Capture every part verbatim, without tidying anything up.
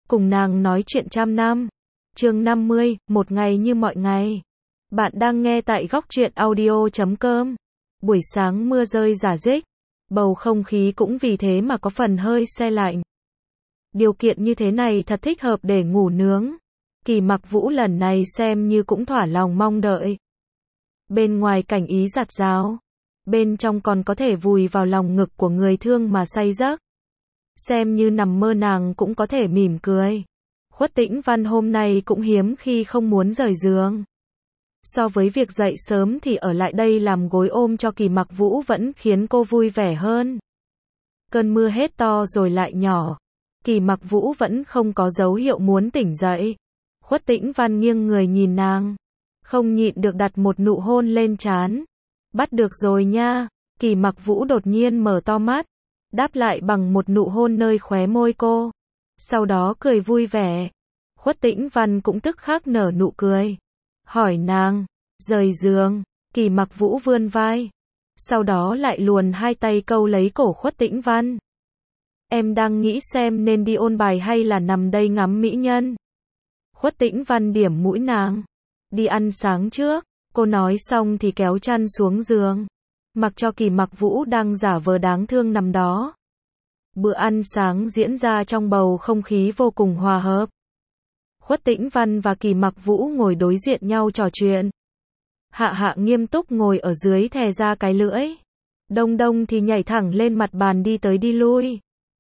cùng nàng nói chuyện trăm năm. Chương năm mươi, một ngày như mọi ngày. Bạn đang nghe tại góc truyện audio chấm com. Buổi sáng mưa rơi rả rích, bầu không khí cũng vì thế mà có phần hơi se lạnh. Điều kiện như thế này thật thích hợp để ngủ nướng. Kỳ Mặc Vũ lần này xem như cũng thỏa lòng mong đợi. Bên ngoài cảnh ý giặt rào, bên trong còn có thể vùi vào lòng ngực của người thương mà say giấc. Xem như nằm mơ nàng cũng có thể mỉm cười. Khuất Tĩnh Văn hôm nay cũng hiếm khi không muốn rời giường. So với việc dậy sớm thì ở lại đây làm gối ôm cho Kỳ Mặc Vũ vẫn khiến cô vui vẻ hơn. Cơn mưa hết to rồi lại nhỏ. Kỳ Mặc Vũ vẫn không có dấu hiệu muốn tỉnh dậy. Khuất Tĩnh Văn nghiêng người nhìn nàng, không nhịn được đặt một nụ hôn lên trán. Bắt được rồi nha. Kỳ Mặc Vũ đột nhiên mở to mắt, đáp lại bằng một nụ hôn nơi khóe môi cô. Sau đó cười vui vẻ. Khuất Tĩnh Văn cũng tức khắc nở nụ cười. Hỏi nàng, rời giường. Kỳ Mặc Vũ vươn vai, sau đó lại luồn hai tay câu lấy cổ Khuất Tĩnh Văn. Em đang nghĩ xem nên đi ôn bài hay là nằm đây ngắm mỹ nhân. Khuất Tĩnh Văn điểm mũi nàng. Đi ăn sáng trước. Cô nói xong thì kéo chăn xuống giường, mặc cho Kỳ Mặc Vũ đang giả vờ đáng thương nằm đó. Bữa ăn sáng diễn ra trong bầu không khí vô cùng hòa hợp. Khuất Tĩnh Văn và Kỳ Mặc Vũ ngồi đối diện nhau trò chuyện. Hạ Hạ nghiêm túc ngồi ở dưới thè ra cái lưỡi. Đông Đông thì nhảy thẳng lên mặt bàn đi tới đi lui,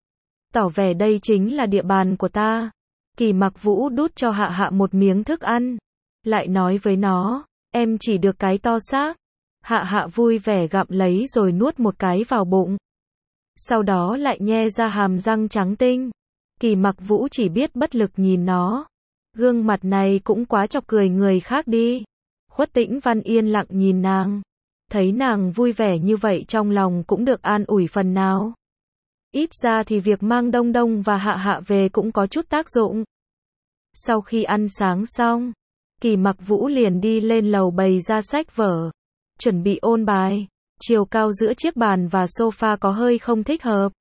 tỏ vẻ đây chính là địa bàn của ta. Kỳ Mặc Vũ đút cho Hạ Hạ một miếng thức ăn, lại nói với nó, em chỉ được cái to xác. Hạ Hạ vui vẻ gặm lấy rồi nuốt một cái vào bụng. Sau đó lại nhe ra hàm răng trắng tinh. Kỳ Mặc Vũ chỉ biết bất lực nhìn nó. Gương mặt này cũng quá chọc cười người khác đi. Khuất Tĩnh Văn yên lặng nhìn nàng. Thấy nàng vui vẻ như vậy trong lòng cũng được an ủi phần nào. Ít ra thì việc mang Đông Đông và Hạ Hạ về cũng có chút tác dụng. Sau khi ăn sáng xong, Kỳ Mặc Vũ liền đi lên lầu bày ra sách vở, chuẩn bị ôn bài. Chiều cao giữa chiếc bàn và sofa có hơi không thích hợp.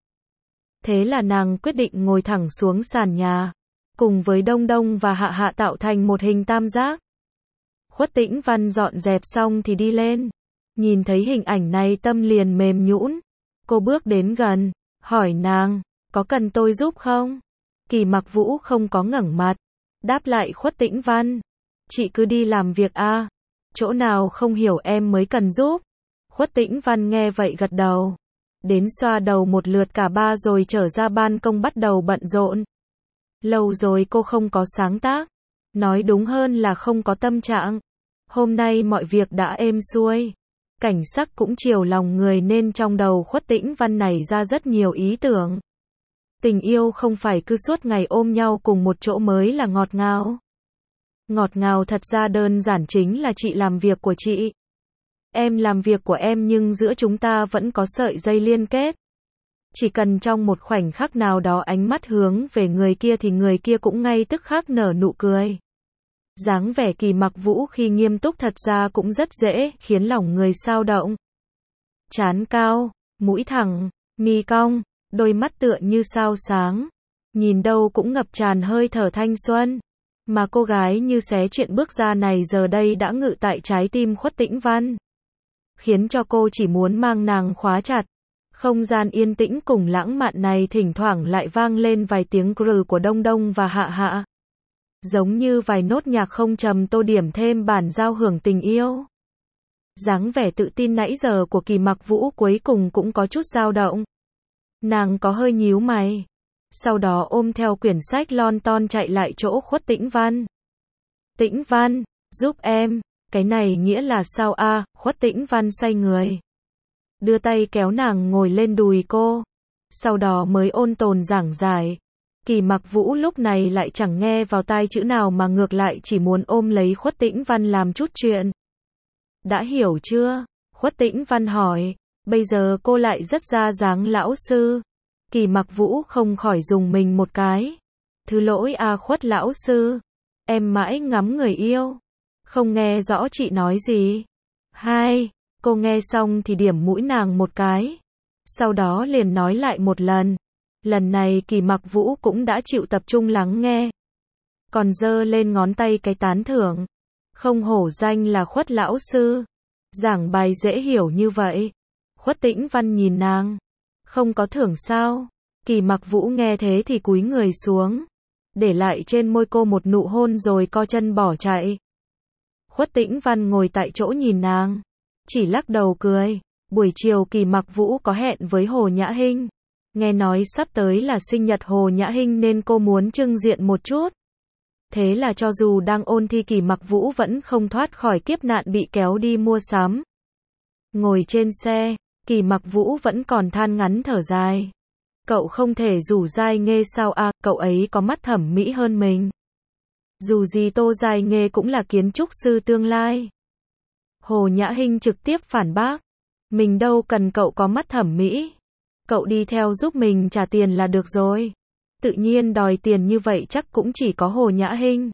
Thế là nàng quyết định ngồi thẳng xuống sàn nhà, cùng với Đông Đông và Hạ Hạ tạo thành một hình tam giác. Khuất Tĩnh Văn dọn dẹp xong thì đi lên. Nhìn thấy hình ảnh này tâm liền mềm nhũn. Cô bước đến gần, hỏi nàng, có cần tôi giúp không? Kỳ Mặc Vũ không có ngẩng mặt, đáp lại Khuất Tĩnh Văn, chị cứ đi làm việc a, chỗ nào không hiểu em mới cần giúp. Khuất Tĩnh Văn nghe vậy gật đầu, đến xoa đầu một lượt cả ba rồi trở ra ban công bắt đầu bận rộn. Lâu rồi cô không có sáng tác, nói đúng hơn là không có tâm trạng. Hôm nay mọi việc đã êm xuôi, cảnh sắc cũng chiều lòng người nên trong đầu Khuất Tĩnh Văn nảy ra rất nhiều ý tưởng. Tình yêu không phải cứ suốt ngày ôm nhau cùng một chỗ mới là ngọt ngào. Ngọt ngào thật ra đơn giản chính là chị làm việc của chị, em làm việc của em, nhưng giữa chúng ta vẫn có sợi dây liên kết. Chỉ cần trong một khoảnh khắc nào đó ánh mắt hướng về người kia thì người kia cũng ngay tức khắc nở nụ cười. Dáng vẻ Kỳ Mặc Vũ khi nghiêm túc thật ra cũng rất dễ khiến lòng người xao động. Trán cao, mũi thẳng, mi cong, đôi mắt tựa như sao sáng, nhìn đâu cũng ngập tràn hơi thở thanh xuân. Mà cô gái như xé chuyện bước ra này giờ đây đã ngự tại trái tim Khuất Tĩnh Văn, khiến cho cô chỉ muốn mang nàng khóa chặt. Không gian yên tĩnh cùng lãng mạn này thỉnh thoảng lại vang lên vài tiếng grừ của Đông Đông và Hạ Hạ, giống như vài nốt nhạc không trầm tô điểm thêm bản giao hưởng tình yêu. Dáng vẻ tự tin nãy giờ của Kỳ Mặc Vũ cuối cùng cũng có chút dao động. Nàng có hơi nhíu mày, sau đó ôm theo quyển sách lon ton chạy lại chỗ Khuất Tĩnh Văn. Tĩnh Văn, giúp em. Cái này nghĩa là sao a? À? Khuất Tĩnh Văn xoay người, đưa tay kéo nàng ngồi lên đùi cô, sau đó mới ôn tồn giảng giải. Kỳ Mặc Vũ lúc này lại chẳng nghe vào tai chữ nào mà ngược lại chỉ muốn ôm lấy Khuất Tĩnh Văn làm chút chuyện. Đã hiểu chưa? Khuất Tĩnh Văn hỏi. Bây giờ cô lại rất ra dáng lão sư. Kỳ Mặc Vũ không khỏi dùng mình một cái. Thứ lỗi a à Khuất lão sư, em mãi ngắm người yêu, không nghe rõ chị nói gì. Hai, cô nghe xong thì điểm mũi nàng một cái, sau đó liền nói lại một lần. Lần này Kỳ Mặc Vũ cũng đã chịu tập trung lắng nghe. Còn giơ lên ngón tay cái tán thưởng. Không hổ danh là Khuất lão sư. Giảng bài dễ hiểu như vậy. Khuất Tĩnh Văn nhìn nàng. Không có thưởng sao? Kỳ Mặc Vũ nghe thế thì cúi người xuống. Để lại trên môi cô một nụ hôn rồi co chân bỏ chạy. Khuất Tĩnh Văn ngồi tại chỗ nhìn nàng. Chỉ lắc đầu cười. Buổi chiều Kỳ Mặc Vũ có hẹn với Hồ Nhã Hinh. Nghe nói sắp tới là sinh nhật Hồ Nhã Hinh nên cô muốn trưng diện một chút. Thế là cho dù đang ôn thi Kỳ Mặc Vũ vẫn không thoát khỏi kiếp nạn bị kéo đi mua sắm. Ngồi trên xe, Kỳ Mặc Vũ vẫn còn than ngắn thở dài. Cậu không thể rủ Giai Nghê sao à, cậu ấy có mắt thẩm mỹ hơn mình. Dù gì Tô Giai Nghê cũng là kiến trúc sư tương lai. Hồ Nhã Hinh trực tiếp phản bác. Mình đâu cần cậu có mắt thẩm mỹ. Cậu đi theo giúp mình trả tiền là được rồi. Tự nhiên đòi tiền như vậy chắc cũng chỉ có Hồ Nhã Hinh.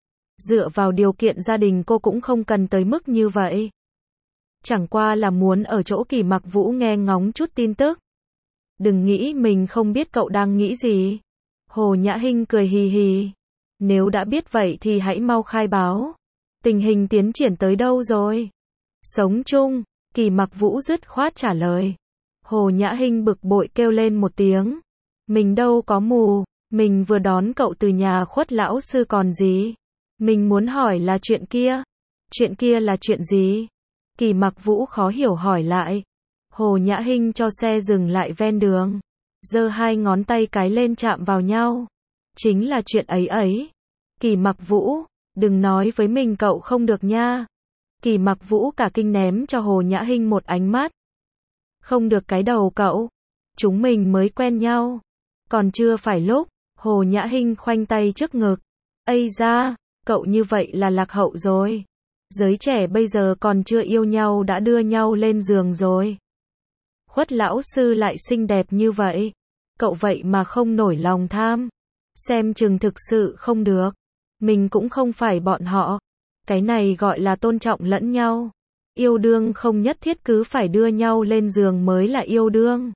Dựa vào điều kiện gia đình cô cũng không cần tới mức như vậy. Chẳng qua là muốn ở chỗ Kỳ Mặc Vũ nghe ngóng chút tin tức. Đừng nghĩ mình không biết cậu đang nghĩ gì. Hồ Nhã Hinh cười hì hì. Nếu đã biết vậy thì hãy mau khai báo. Tình hình tiến triển tới đâu rồi? Sống chung, Kỳ Mặc Vũ dứt khoát trả lời. Hồ Nhã Hinh bực bội kêu lên một tiếng. Mình đâu có mù, mình vừa đón cậu từ nhà Khuất lão sư còn gì. Mình muốn hỏi là chuyện kia. Chuyện kia là chuyện gì? Kỳ Mặc Vũ khó hiểu hỏi lại. Hồ Nhã Hinh cho xe dừng lại ven đường. Giơ hai ngón tay cái lên chạm vào nhau. Chính là chuyện ấy ấy. Kỳ Mặc Vũ, đừng nói với mình cậu không được nha. Kỳ Mặc Vũ cả kinh ném cho Hồ Nhã Hinh một ánh mắt. Không được cái đầu cậu. Chúng mình mới quen nhau. Còn chưa phải lúc. Hồ Nhã Hinh khoanh tay trước ngực. Ây da, cậu như vậy là lạc hậu rồi. Giới trẻ bây giờ còn chưa yêu nhau đã đưa nhau lên giường rồi. Khuất lão sư lại xinh đẹp như vậy. Cậu vậy mà không nổi lòng tham. Xem chừng thực sự không được. Mình cũng không phải bọn họ. Cái này gọi là tôn trọng lẫn nhau. Yêu đương không nhất thiết cứ phải đưa nhau lên giường mới là yêu đương.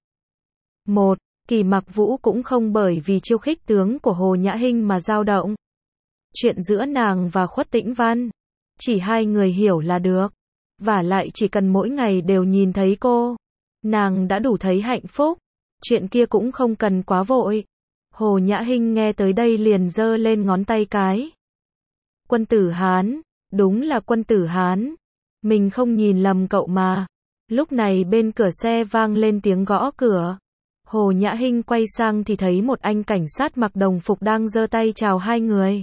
Một, Kỳ Mặc Vũ cũng không bởi vì chiêu khích tướng của Hồ Nhã Hinh mà dao động. Chuyện giữa nàng và Khuất Tĩnh Văn. Chỉ hai người hiểu là được. Và lại chỉ cần mỗi ngày đều nhìn thấy cô. Nàng đã đủ thấy hạnh phúc. Chuyện kia cũng không cần quá vội. Hồ Nhã Hinh nghe tới đây liền giơ lên ngón tay cái. Quân tử Hán. Đúng là quân tử Hán. Mình không nhìn lầm cậu mà. Lúc này bên cửa xe vang lên tiếng gõ cửa. Hồ Nhã Hinh quay sang thì thấy một anh cảnh sát mặc đồng phục đang giơ tay chào hai người.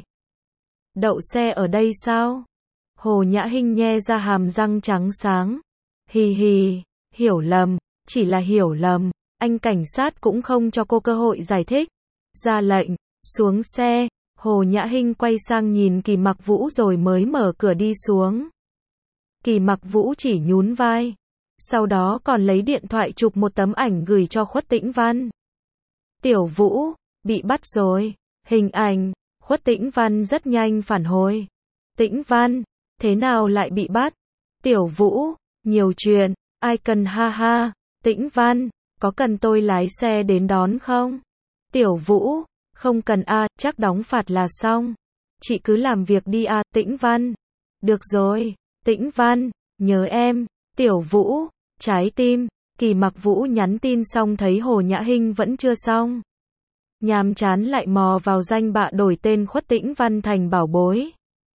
Đậu xe ở đây sao? Hồ Nhã Hinh nhe ra hàm răng trắng sáng. Hì hì, hiểu lầm, chỉ là hiểu lầm. Anh cảnh sát cũng không cho cô cơ hội giải thích. Ra lệnh, xuống xe. Hồ Nhã Hinh quay sang nhìn Kỳ Mặc Vũ rồi mới mở cửa đi xuống. Kỳ Mặc Vũ chỉ nhún vai. Sau đó còn lấy điện thoại chụp một tấm ảnh gửi cho Khuất Tĩnh Văn. Tiểu Vũ, bị bắt rồi. Hình ảnh. Khuất Tĩnh Văn rất nhanh phản hồi. Tĩnh Văn, thế nào lại bị bắt? Tiểu Vũ, nhiều chuyện, ai cần ha ha. Tĩnh Văn, có cần tôi lái xe đến đón không? Tiểu Vũ, không cần a, à, chắc đóng phạt là xong. Chị cứ làm việc đi a, à, Tĩnh Văn. Được rồi, Tĩnh Văn, nhớ em. Tiểu Vũ, trái tim. Kỳ Mặc Vũ nhắn tin xong thấy Hồ Nhã Hinh vẫn chưa xong. Nhàm chán lại mò vào danh bạ đổi tên Khuất Tĩnh Văn thành bảo bối.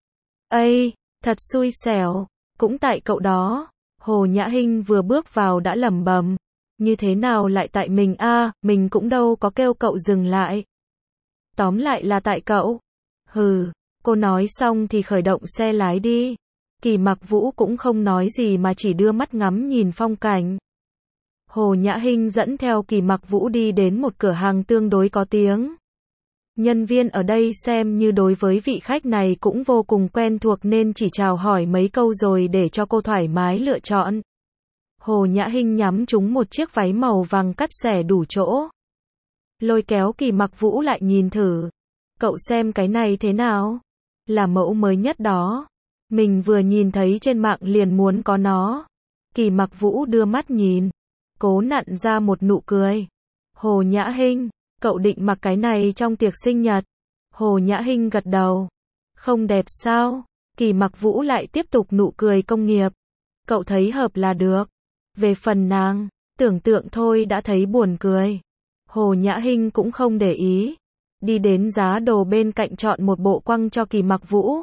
Ây, thật xui xẻo, cũng tại cậu đó. Hồ Nhã Hinh vừa bước vào đã lẩm bẩm, như thế nào lại tại mình a, à, mình cũng đâu có kêu cậu dừng lại. Tóm lại là tại cậu. Hừ, cô nói xong thì khởi động xe lái đi. Kỳ Mặc Vũ cũng không nói gì mà chỉ đưa mắt ngắm nhìn phong cảnh. Hồ Nhã Hinh dẫn theo Kỳ Mặc Vũ đi đến một cửa hàng tương đối có tiếng. Nhân viên ở đây xem như đối với vị khách này cũng vô cùng quen thuộc nên chỉ chào hỏi mấy câu rồi để cho cô thoải mái lựa chọn. Hồ Nhã Hinh nhắm trúng một chiếc váy màu vàng cắt xẻ đủ chỗ. Lôi kéo Kỳ Mặc Vũ lại nhìn thử. Cậu xem cái này thế nào? Là mẫu mới nhất đó. Mình vừa nhìn thấy trên mạng liền muốn có nó. Kỳ Mặc Vũ đưa mắt nhìn. Cố nặn ra một nụ cười. Hồ Nhã Hinh, Cậu định mặc cái này trong tiệc sinh nhật. Hồ Nhã Hinh gật đầu. Không đẹp sao? Kỳ Mặc Vũ lại tiếp tục nụ cười công nghiệp. Cậu thấy hợp là được. Về phần nàng, tưởng tượng thôi đã thấy buồn cười. Hồ Nhã Hinh cũng không để ý. Đi đến giá đồ bên cạnh chọn một bộ quăng cho Kỳ Mặc Vũ.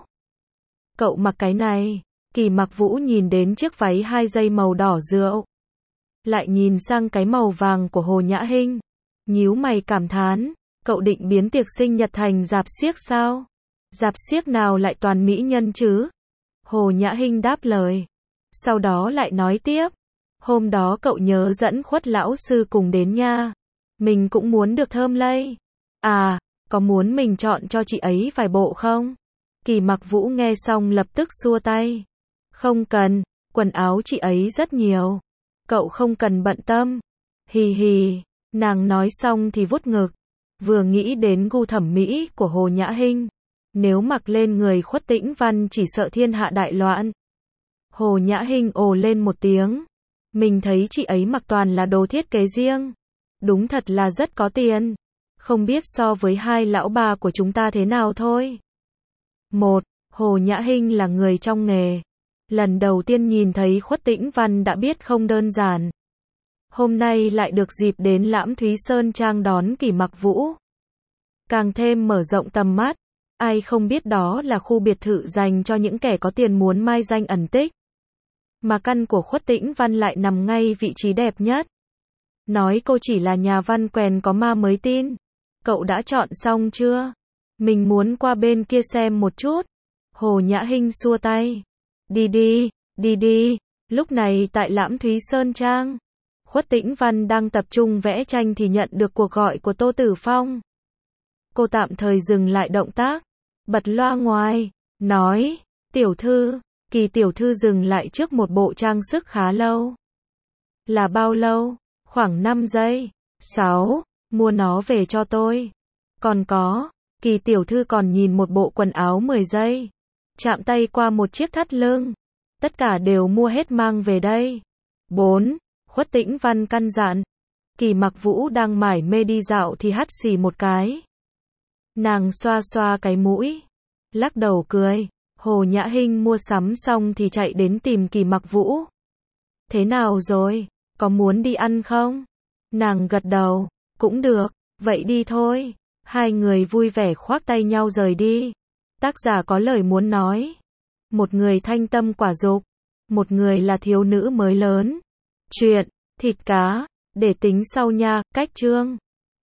Cậu mặc cái này. Kỳ Mặc Vũ nhìn đến chiếc váy hai dây màu đỏ rượu. Lại nhìn sang cái màu vàng của Hồ Nhã Hinh. Nhíu mày cảm thán. Cậu định biến tiệc sinh nhật thành rạp xiếc sao? Rạp xiếc nào lại toàn mỹ nhân chứ? Hồ Nhã Hinh đáp lời. Sau đó lại nói tiếp. Hôm đó cậu nhớ dẫn Khuất lão sư cùng đến nha. Mình cũng muốn được thơm lây. À, có muốn mình chọn cho chị ấy vài bộ không? Kỳ Mặc Vũ nghe xong lập tức xua tay. Không cần, quần áo chị ấy rất nhiều. Cậu không cần bận tâm. Hì hì, nàng nói xong thì vuốt ngực. Vừa nghĩ đến gu thẩm mỹ của Hồ Nhã Hinh. Nếu mặc lên người Khuất Tĩnh Văn chỉ sợ thiên hạ đại loạn. Hồ Nhã Hinh ồ lên một tiếng. Mình thấy chị ấy mặc toàn là đồ thiết kế riêng. Đúng thật là rất có tiền. Không biết so với hai lão bà của chúng ta thế nào thôi. Một, Hồ Nhã Hinh là người trong nghề. Lần đầu tiên nhìn thấy Khuất Tĩnh Văn đã biết không đơn giản. Hôm nay lại được dịp đến Lãm Thúy Sơn Trang đón Kỳ Mặc Vũ. Càng thêm mở rộng tầm mắt. Ai không biết đó là khu biệt thự dành cho những kẻ có tiền muốn mai danh ẩn tích. Mà căn của Khuất Tĩnh Văn lại nằm ngay vị trí đẹp nhất. Nói cô chỉ là nhà văn quèn có ma mới tin. Cậu đã chọn xong chưa? Mình muốn qua bên kia xem một chút. Hồ Nhã Hinh xua tay. Đi đi, đi đi. Lúc này tại Lãm Thúy Sơn Trang, Khuất Tĩnh Văn đang tập trung vẽ tranh thì nhận được cuộc gọi của Tô Tử Phong. Cô tạm thời dừng lại động tác, bật loa ngoài, nói, tiểu thư, Kỳ tiểu thư dừng lại trước một bộ trang sức khá lâu. Là bao lâu? Khoảng năm giây. sáu. Mua nó về cho tôi. Còn có, Kỳ tiểu thư còn nhìn một bộ quần áo mười giây. Chạm tay qua một chiếc thắt lưng. Tất cả đều mua hết mang về đây. bốn. Khuất Tĩnh Văn căn dặn. Kỳ Mặc Vũ đang mải mê đi dạo thì hắt xì một cái. Nàng xoa xoa cái mũi, lắc đầu cười. Hồ Nhã Hinh mua sắm xong thì chạy đến tìm Kỳ Mặc Vũ. Thế nào rồi? Có muốn đi ăn không? Nàng gật đầu. Cũng được, vậy đi thôi. Hai người vui vẻ khoác tay nhau rời đi. Tác giả có lời muốn nói. Một người thanh tâm quả dục. Một người là thiếu nữ mới lớn. Chuyện, thịt cá, để tính sau nha, cách chương.